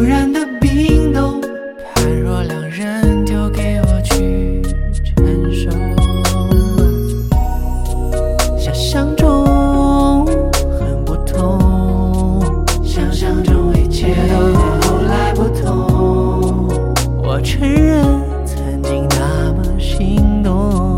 然的冰冻，判若两人丢给我去承受。想象中很不同，想象中一切都后来不同。我承认曾经那么心动，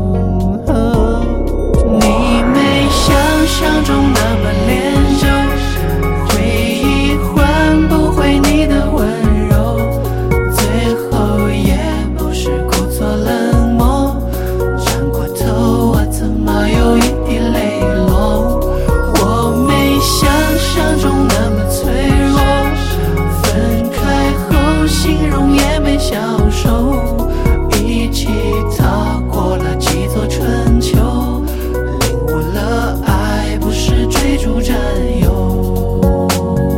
你没想象中那么恋旧，回忆换不回你的温柔，最后也不是故作冷漠，转过头我怎么有一滴泪落？我没想象中那么脆弱，分开后心容也没消瘦，一起逃过了几座春秋，领悟了爱不是追逐占有。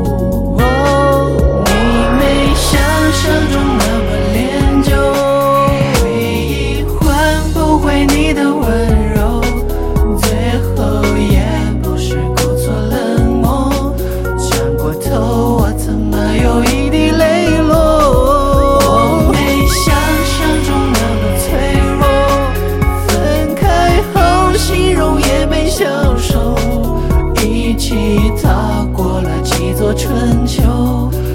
你没想象中那么恋旧，回忆换不回你的温柔，最后也不是故作冷漠，转过头我怎么有一滴泪落？我没想象中那么脆弱，分开后心容也没消瘦，一起逃过了几座春秋。